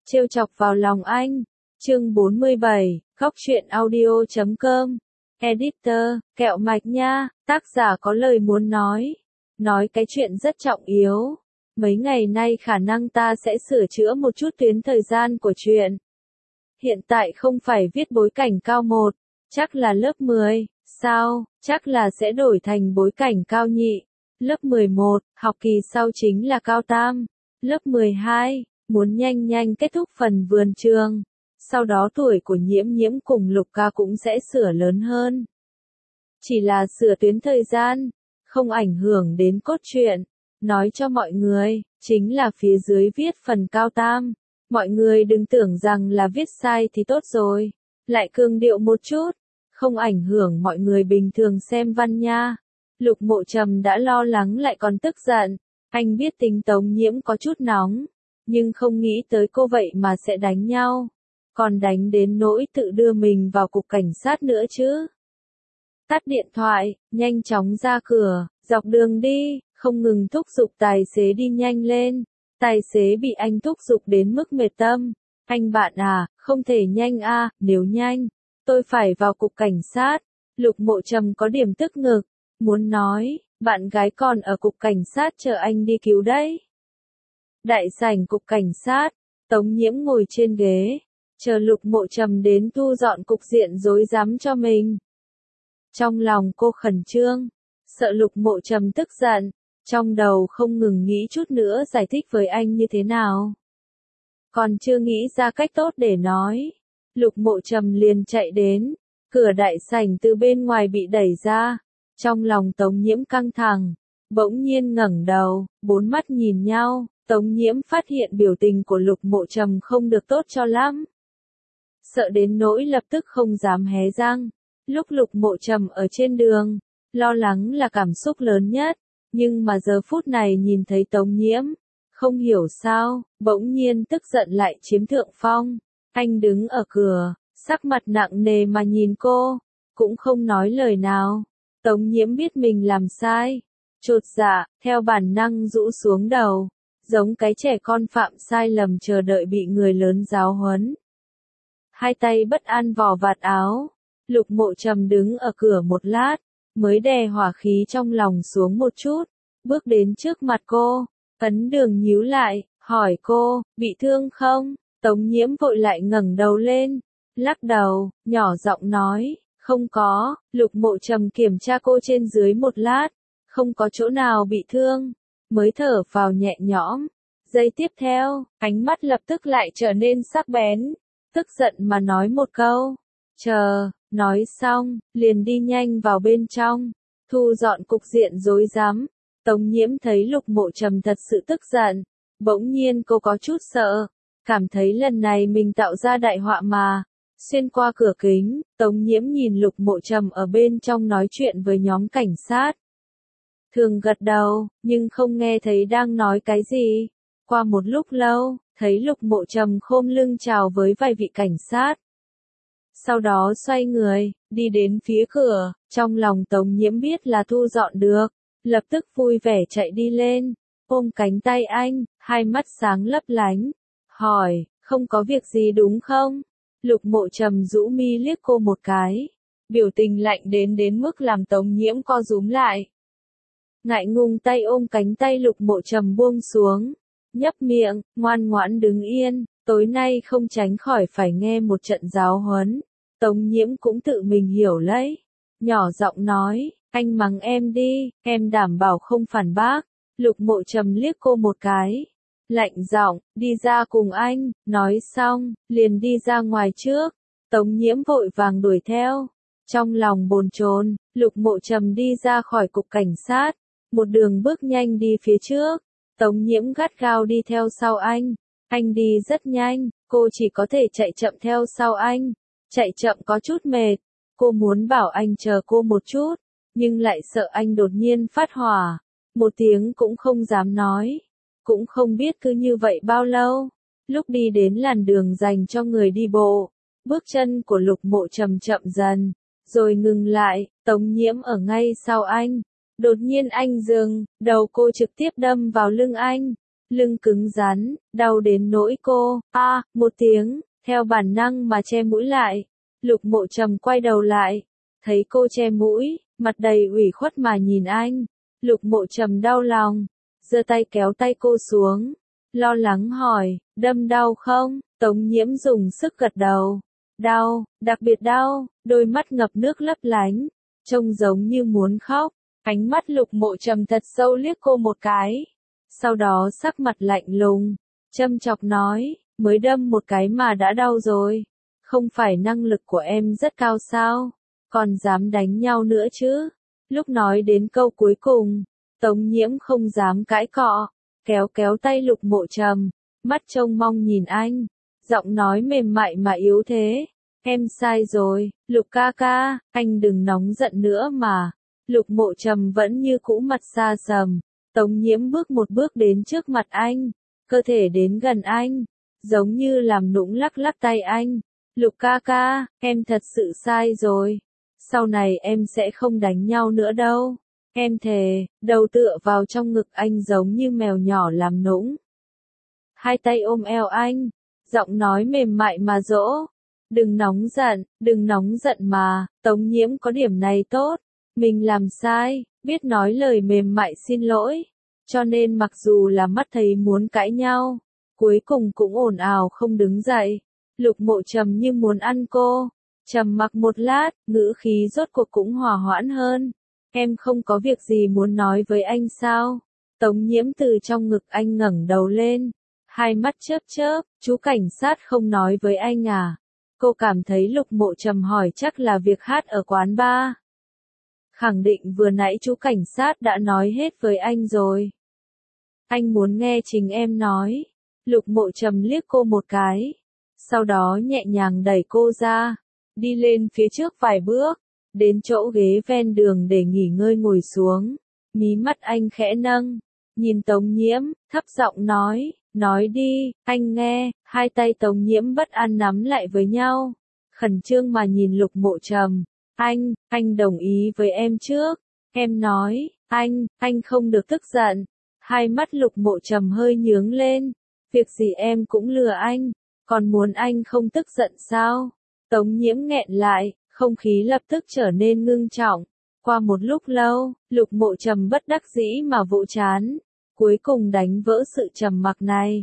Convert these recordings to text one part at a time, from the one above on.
Trêu chọc vào lòng anh. Chương 47, Góc truyện audio.com. Editor, kẹo mạch nha, tác giả có lời muốn nói cái chuyện rất trọng yếu. Mấy ngày nay khả năng ta sẽ sửa chữa một chút tuyến thời gian của chuyện. Hiện tại không phải viết bối cảnh cao 1, chắc là lớp 10, sao, chắc là sẽ đổi thành bối cảnh cao nhị. Lớp 11, học kỳ sau chính là cao tam. Lớp 12, muốn nhanh nhanh kết thúc phần vườn trường. Sau đó tuổi của Nhiễm Nhiễm cùng Lục Ca cũng sẽ sửa lớn hơn. Chỉ là sửa tuyến thời gian, không ảnh hưởng đến cốt truyện. Nói cho mọi người, chính là phía dưới viết phần cao tam. Mọi người đừng tưởng rằng là viết sai thì tốt rồi. Lại cường điệu một chút, không ảnh hưởng mọi người bình thường xem văn nha. Lục Mộ Trầm đã lo lắng lại còn tức giận. Anh biết tính Tống Nhiễm có chút nóng, nhưng không nghĩ tới cô vậy mà sẽ đánh nhau. Còn đánh đến nỗi tự đưa mình vào cục cảnh sát nữa chứ. Tắt điện thoại, nhanh chóng ra cửa, dọc đường đi, không ngừng thúc giục tài xế đi nhanh lên. Tài xế bị anh thúc giục đến mức mệt tâm. Anh bạn à, không thể nhanh à, nếu nhanh, tôi phải vào cục cảnh sát. Lục Mộ Trầm có điểm tức ngực, muốn nói, bạn gái còn ở cục cảnh sát chờ anh đi cứu đấy. Đại sảnh cục cảnh sát, Tống Nhiễm ngồi trên ghế, chờ Lục Mộ Trầm đến thu dọn cục diện rối rắm cho mình. Trong lòng cô khẩn trương, sợ Lục Mộ Trầm tức giận, trong đầu không ngừng nghĩ chút nữa giải thích với anh như thế nào. Còn chưa nghĩ ra cách tốt để nói, Lục Mộ Trầm liền chạy đến, cửa đại sảnh từ bên ngoài bị đẩy ra, trong lòng Tống Nhiễm căng thẳng, bỗng nhiên ngẩng đầu, bốn mắt nhìn nhau, Tống Nhiễm phát hiện biểu tình của Lục Mộ Trầm không được tốt cho lắm. Sợ đến nỗi lập tức không dám hé răng. Lúc Lục Mộ Trầm ở trên đường, lo lắng là cảm xúc lớn nhất, nhưng mà giờ phút này nhìn thấy Tống Nhiễm, không hiểu sao, bỗng nhiên tức giận lại chiếm thượng phong. Anh đứng ở cửa, sắc mặt nặng nề mà nhìn cô, cũng không nói lời nào. Tống Nhiễm biết mình làm sai, chột dạ, theo bản năng rũ xuống đầu, giống cái trẻ con phạm sai lầm chờ đợi bị người lớn giáo huấn. Hai tay bất an vò vạt áo, Lục Mộ Trầm đứng ở cửa một lát, mới đè hỏa khí trong lòng xuống một chút, bước đến trước mặt cô, ấn đường nhíu lại, hỏi cô, bị thương không? Tống Nhiễm vội lại ngẩng đầu lên, lắc đầu, nhỏ giọng nói, không có. Lục Mộ Trầm kiểm tra cô trên dưới một lát, không có chỗ nào bị thương, mới thở phào nhẹ nhõm. Giây tiếp theo, ánh mắt lập tức lại trở nên sắc bén, tức giận mà nói một câu, chờ. Nói xong, liền đi nhanh vào bên trong, thu dọn cục diện rối rắm. Tống Nhiễm thấy Lục Mộ Trầm thật sự tức giận, bỗng nhiên cô có chút sợ, cảm thấy lần này mình tạo ra đại họa mà. Xuyên qua cửa kính, Tống Nhiễm nhìn Lục Mộ Trầm ở bên trong nói chuyện với nhóm cảnh sát. Thường gật đầu, nhưng không nghe thấy đang nói cái gì. Qua một lúc lâu, thấy Lục Mộ Trầm khom lưng chào với vài vị cảnh sát. Sau đó xoay người, đi đến phía cửa, trong lòng Tống Nhiễm biết là thu dọn được, lập tức vui vẻ chạy đi lên, ôm cánh tay anh, hai mắt sáng lấp lánh, hỏi, không có việc gì đúng không? Lục Mộ Trầm rũ mi liếc cô một cái, biểu tình lạnh đến mức làm Tống Nhiễm co rúm lại. Ngại ngùng tay ôm cánh tay Lục Mộ Trầm buông xuống, nhấp miệng, ngoan ngoãn đứng yên, tối nay không tránh khỏi phải nghe một trận giáo huấn. Tống Nhiễm cũng tự mình hiểu lấy, nhỏ giọng nói, anh mắng em đi, em đảm bảo không phản bác. Lục Mộ Trầm liếc cô một cái, lạnh giọng, đi ra cùng anh, nói xong, liền đi ra ngoài trước. Tống Nhiễm vội vàng đuổi theo, trong lòng bồn chồn. Lục Mộ Trầm đi ra khỏi cục cảnh sát, một đường bước nhanh đi phía trước, Tống Nhiễm gắt gao đi theo sau anh đi rất nhanh, cô chỉ có thể chạy chậm theo sau anh. Chạy chậm có chút mệt, cô muốn bảo anh chờ cô một chút, nhưng lại sợ anh đột nhiên phát hỏa, một tiếng cũng không dám nói, cũng không biết cứ như vậy bao lâu. Lúc đi đến làn đường dành cho người đi bộ, bước chân của Lục Mộ Trầm chậm dần, rồi ngừng lại, Tống Nhiễm ở ngay sau anh. Đột nhiên anh dừng, đầu cô trực tiếp đâm vào lưng anh, lưng cứng rắn, đau đến nỗi cô, một tiếng, theo bản năng mà che mũi lại. Lục Mộ Trầm quay đầu lại, thấy cô che mũi, mặt đầy ủy khuất mà nhìn anh. Lục Mộ Trầm đau lòng, giơ tay kéo tay cô xuống, lo lắng hỏi, đâm đau không? Tống Nhiễm dùng sức gật đầu. Đau, đặc biệt đau, đôi mắt ngập nước lấp lánh, trông giống như muốn khóc. Ánh mắt Lục Mộ Trầm thật sâu liếc cô một cái. Sau đó sắc mặt lạnh lùng, châm chọc nói, mới đâm một cái mà đã đau rồi. Không phải năng lực của em rất cao sao? Còn dám đánh nhau nữa chứ? Lúc nói đến câu cuối cùng, Tống Nhiễm không dám cãi cọ, kéo kéo tay Lục Mộ Trầm, mắt trông mong nhìn anh, giọng nói mềm mại mà yếu thế. Em sai rồi, Lục ca ca, anh đừng nóng giận nữa mà. Lục Mộ Trầm vẫn như cũ mặt xa sầm. Tống Nhiễm bước một bước đến trước mặt anh, cơ thể đến gần anh, giống như làm nũng lắc lắc tay anh. Lục ca ca, em thật sự sai rồi. Sau này em sẽ không đánh nhau nữa đâu. Em thề, đầu tựa vào trong ngực anh giống như mèo nhỏ làm nũng. Hai tay ôm eo anh, giọng nói mềm mại mà dỗ. Đừng nóng giận mà, Tống Nhiễm có điểm này tốt. Mình làm sai, biết nói lời mềm mại xin lỗi. Cho nên mặc dù là mắt thấy muốn cãi nhau, cuối cùng cũng ồn ào không đứng dậy. Lục Mộ Trầm như muốn ăn cô. Trầm mặc một lát, ngữ khí rốt cuộc cũng hòa hoãn hơn. Em không có việc gì muốn nói với anh sao? Tống Nhiễm từ trong ngực anh ngẩng đầu lên, hai mắt chớp chớp, chú cảnh sát không nói với anh à? Cô cảm thấy Lục Mộ Trầm hỏi chắc là việc hát ở quán bar. Khẳng định vừa nãy chú cảnh sát đã nói hết với anh rồi. Anh muốn nghe chính em nói. Lục Mộ Trầm liếc cô một cái, sau đó nhẹ nhàng đẩy cô ra, đi lên phía trước vài bước, đến chỗ ghế ven đường để nghỉ ngơi ngồi xuống. Mí mắt anh khẽ nâng, nhìn Tống Nhiễm, thấp giọng nói đi, anh nghe. Hai tay Tống Nhiễm bất an nắm lại với nhau, khẩn trương mà nhìn Lục Mộ Trầm. Anh đồng ý với em trước. Em nói, anh không được tức giận. Hai mắt Lục Mộ Trầm hơi nhướng lên. Việc gì em cũng lừa anh, còn muốn anh không tức giận sao? Tống Nhiễm nghẹn lại, không khí lập tức trở nên ngưng trọng. Qua một lúc lâu, Lục Mộ Trầm bất đắc dĩ mà vỗ trán, cuối cùng đánh vỡ sự trầm mặc này.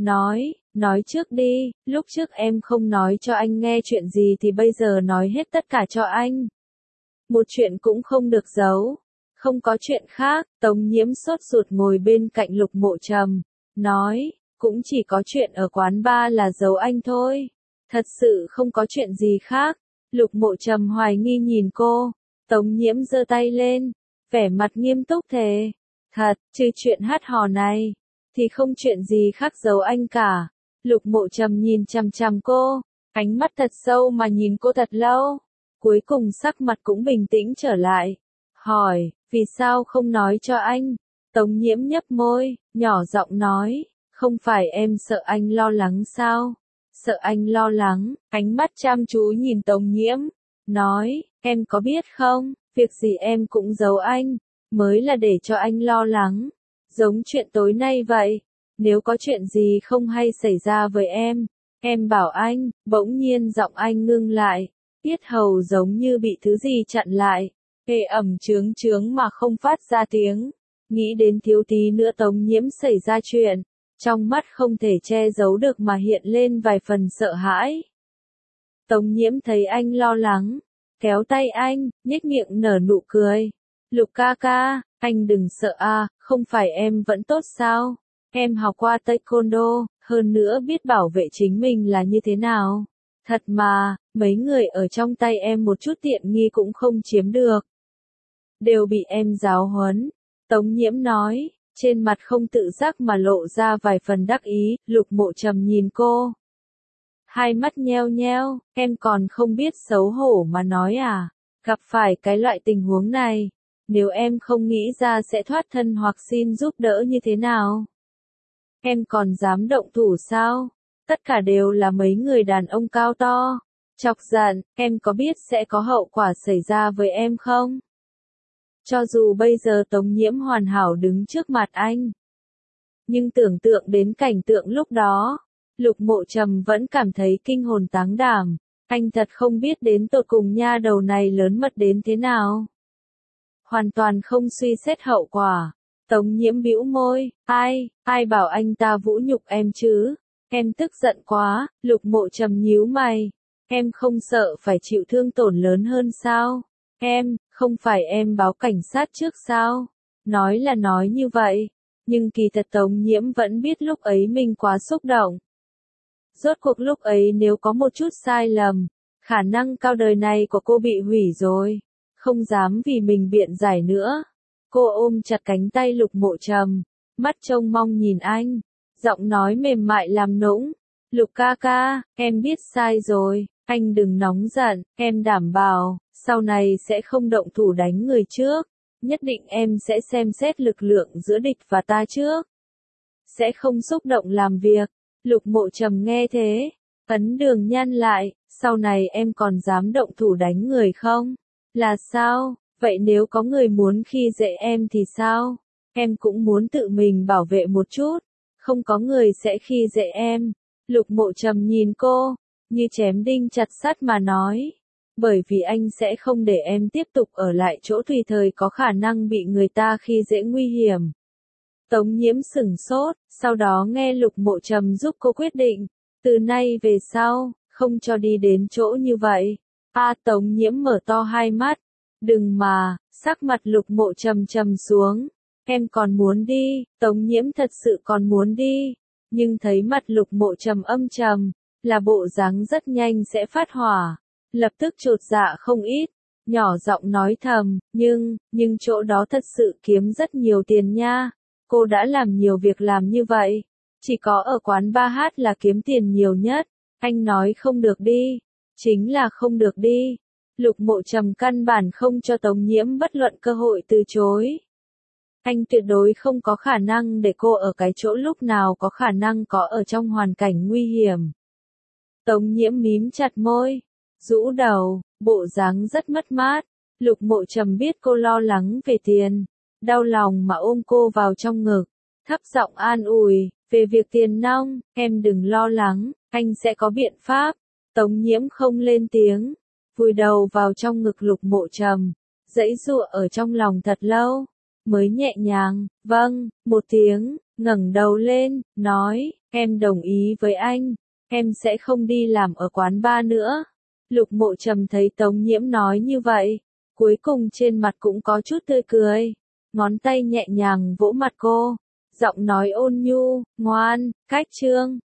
Nói trước đi, lúc trước em không nói cho anh nghe chuyện gì thì bây giờ nói hết tất cả cho anh. Một chuyện cũng không được giấu. Không có chuyện khác. Tống Nhiễm sốt ruột ngồi bên cạnh Lục Mộ Trầm, nói, cũng chỉ có chuyện ở quán bar là giấu anh thôi. Thật sự không có chuyện gì khác. Lục Mộ Trầm hoài nghi nhìn cô. Tống Nhiễm giơ tay lên, vẻ mặt nghiêm túc thề. Thật, trừ chuyện hát hò này, thì không chuyện gì khác giấu anh cả. Lục Mộ Trầm nhìn chằm chằm cô, ánh mắt thật sâu mà nhìn cô thật lâu. Cuối cùng sắc mặt cũng bình tĩnh trở lại. Hỏi, vì sao không nói cho anh? Tống Nhiễm nhấp môi, nhỏ giọng nói, không phải em sợ anh lo lắng sao? Sợ anh lo lắng, ánh mắt chăm chú nhìn Tống Nhiễm, nói, em có biết không, việc gì em cũng giấu anh, mới là để cho anh lo lắng. Giống chuyện tối nay vậy, nếu có chuyện gì không hay xảy ra với em bảo anh. Bỗng nhiên giọng anh ngưng lại, yết hầu giống như bị thứ gì chặn lại, ê ẩm chướng chướng mà không phát ra tiếng. Nghĩ đến thiếu tí nữa Tống Nhiễm xảy ra chuyện, trong mắt không thể che giấu được mà hiện lên vài phần sợ hãi. Tống Nhiễm thấy anh lo lắng, kéo tay anh, nhếch miệng nở nụ cười. Lục ca ca, anh đừng sợ à, không phải em vẫn tốt sao? Em học qua taekwondo, hơn nữa biết bảo vệ chính mình là như thế nào. Thật mà, mấy người ở trong tay em một chút tiện nghi cũng không chiếm được. Đều bị em giáo huấn. Tống Nhiễm nói, trên mặt không tự giác mà lộ ra vài phần đắc ý. Lục Mộ Trầm nhìn cô, hai mắt nheo nheo, em còn không biết xấu hổ mà nói à? Gặp phải cái loại tình huống này, nếu em không nghĩ ra sẽ thoát thân hoặc xin giúp đỡ như thế nào, em còn dám động thủ sao? Tất cả đều là mấy người đàn ông cao to, chọc giận, em có biết sẽ có hậu quả xảy ra với em không? Cho dù bây giờ Tống Nhiễm hoàn hảo đứng trước mặt anh, Nhưng tưởng tượng đến cảnh tượng lúc đó, Lục Mộ Trầm vẫn cảm thấy kinh hồn táng đảm. Anh thật không biết đến tột cùng nha đầu này lớn mật đến thế nào. Hoàn toàn không suy xét hậu quả. Tống Nhiễm bĩu môi, ai bảo anh ta vũ nhục em chứ? Em tức giận quá. Lục Mộ Trầm nhíu mày. Em không sợ phải chịu thương tổn lớn hơn sao? Không phải em báo cảnh sát trước sao? Nói là nói như vậy, nhưng kỳ thật Tống Nhiễm vẫn biết lúc ấy mình quá xúc động. Rốt cuộc lúc ấy nếu có một chút sai lầm, khả năng cao đời này của cô bị hủy rồi. Không dám vì mình biện giải nữa. Cô ôm chặt cánh tay Lục Mộ Trầm, mắt trông mong nhìn anh, giọng nói mềm mại làm nũng. Lục ca ca, em biết sai rồi, anh đừng nóng giận, em đảm bảo, sau này sẽ không động thủ đánh người trước. Nhất định em sẽ xem xét lực lượng giữa địch và ta trước. Sẽ không xúc động làm việc. Lục Mộ Trầm nghe thế, ấn đường nhăn lại, sau này em còn dám động thủ đánh người không? Là sao? Vậy nếu có người muốn khi dễ em thì sao? Em cũng muốn tự mình bảo vệ một chút. Không có người sẽ khi dễ em. Lục Mộ Trầm nhìn cô, như chém đinh chặt sắt mà nói. Bởi vì anh sẽ không để em tiếp tục ở lại chỗ tùy thời có khả năng bị người ta khi dễ nguy hiểm. Tống Nhiễm sửng sốt, sau đó nghe Lục Mộ Trầm giúp cô quyết định. Từ nay về sau, không cho đi đến chỗ như vậy. Tống Nhiễm mở to hai mắt. Đừng mà, sắc mặt Lục Mộ Trầm trầm xuống. Em còn muốn đi, Tống Nhiễm thật sự còn muốn đi. Nhưng thấy mặt Lục Mộ Trầm âm trầm, là bộ dáng rất nhanh sẽ phát hỏa. Lập tức chột dạ không ít, nhỏ giọng nói thầm, nhưng chỗ đó thật sự kiếm rất nhiều tiền nha. Cô đã làm nhiều việc làm như vậy, chỉ có ở quán bar hát là kiếm tiền nhiều nhất. Anh nói không được đi, chính là không được đi. Lục Mộ Trầm căn bản không cho Tống Nhiễm bất luận cơ hội từ chối. Anh tuyệt đối không có khả năng để cô ở cái chỗ lúc nào có khả năng có ở trong hoàn cảnh nguy hiểm. Tống Nhiễm mím chặt môi, rũ đầu, bộ dáng rất mất mát. Lục Mộ Trầm biết cô lo lắng về tiền, đau lòng mà ôm cô vào trong ngực, thấp giọng an ủi, về việc tiền nong, em đừng lo lắng, anh sẽ có biện pháp. Tống Nhiễm không lên tiếng, vùi đầu vào trong ngực Lục Mộ Trầm, giãy giụa ở trong lòng thật lâu, mới nhẹ nhàng, vâng, một tiếng, ngẩng đầu lên, nói, em đồng ý với anh, em sẽ không đi làm ở quán bar nữa. Lục Mộ Trầm thấy Tống Nhiễm nói như vậy, cuối cùng trên mặt cũng có chút tươi cười, ngón tay nhẹ nhàng vỗ mặt cô, giọng nói ôn nhu, ngoan, cách trương,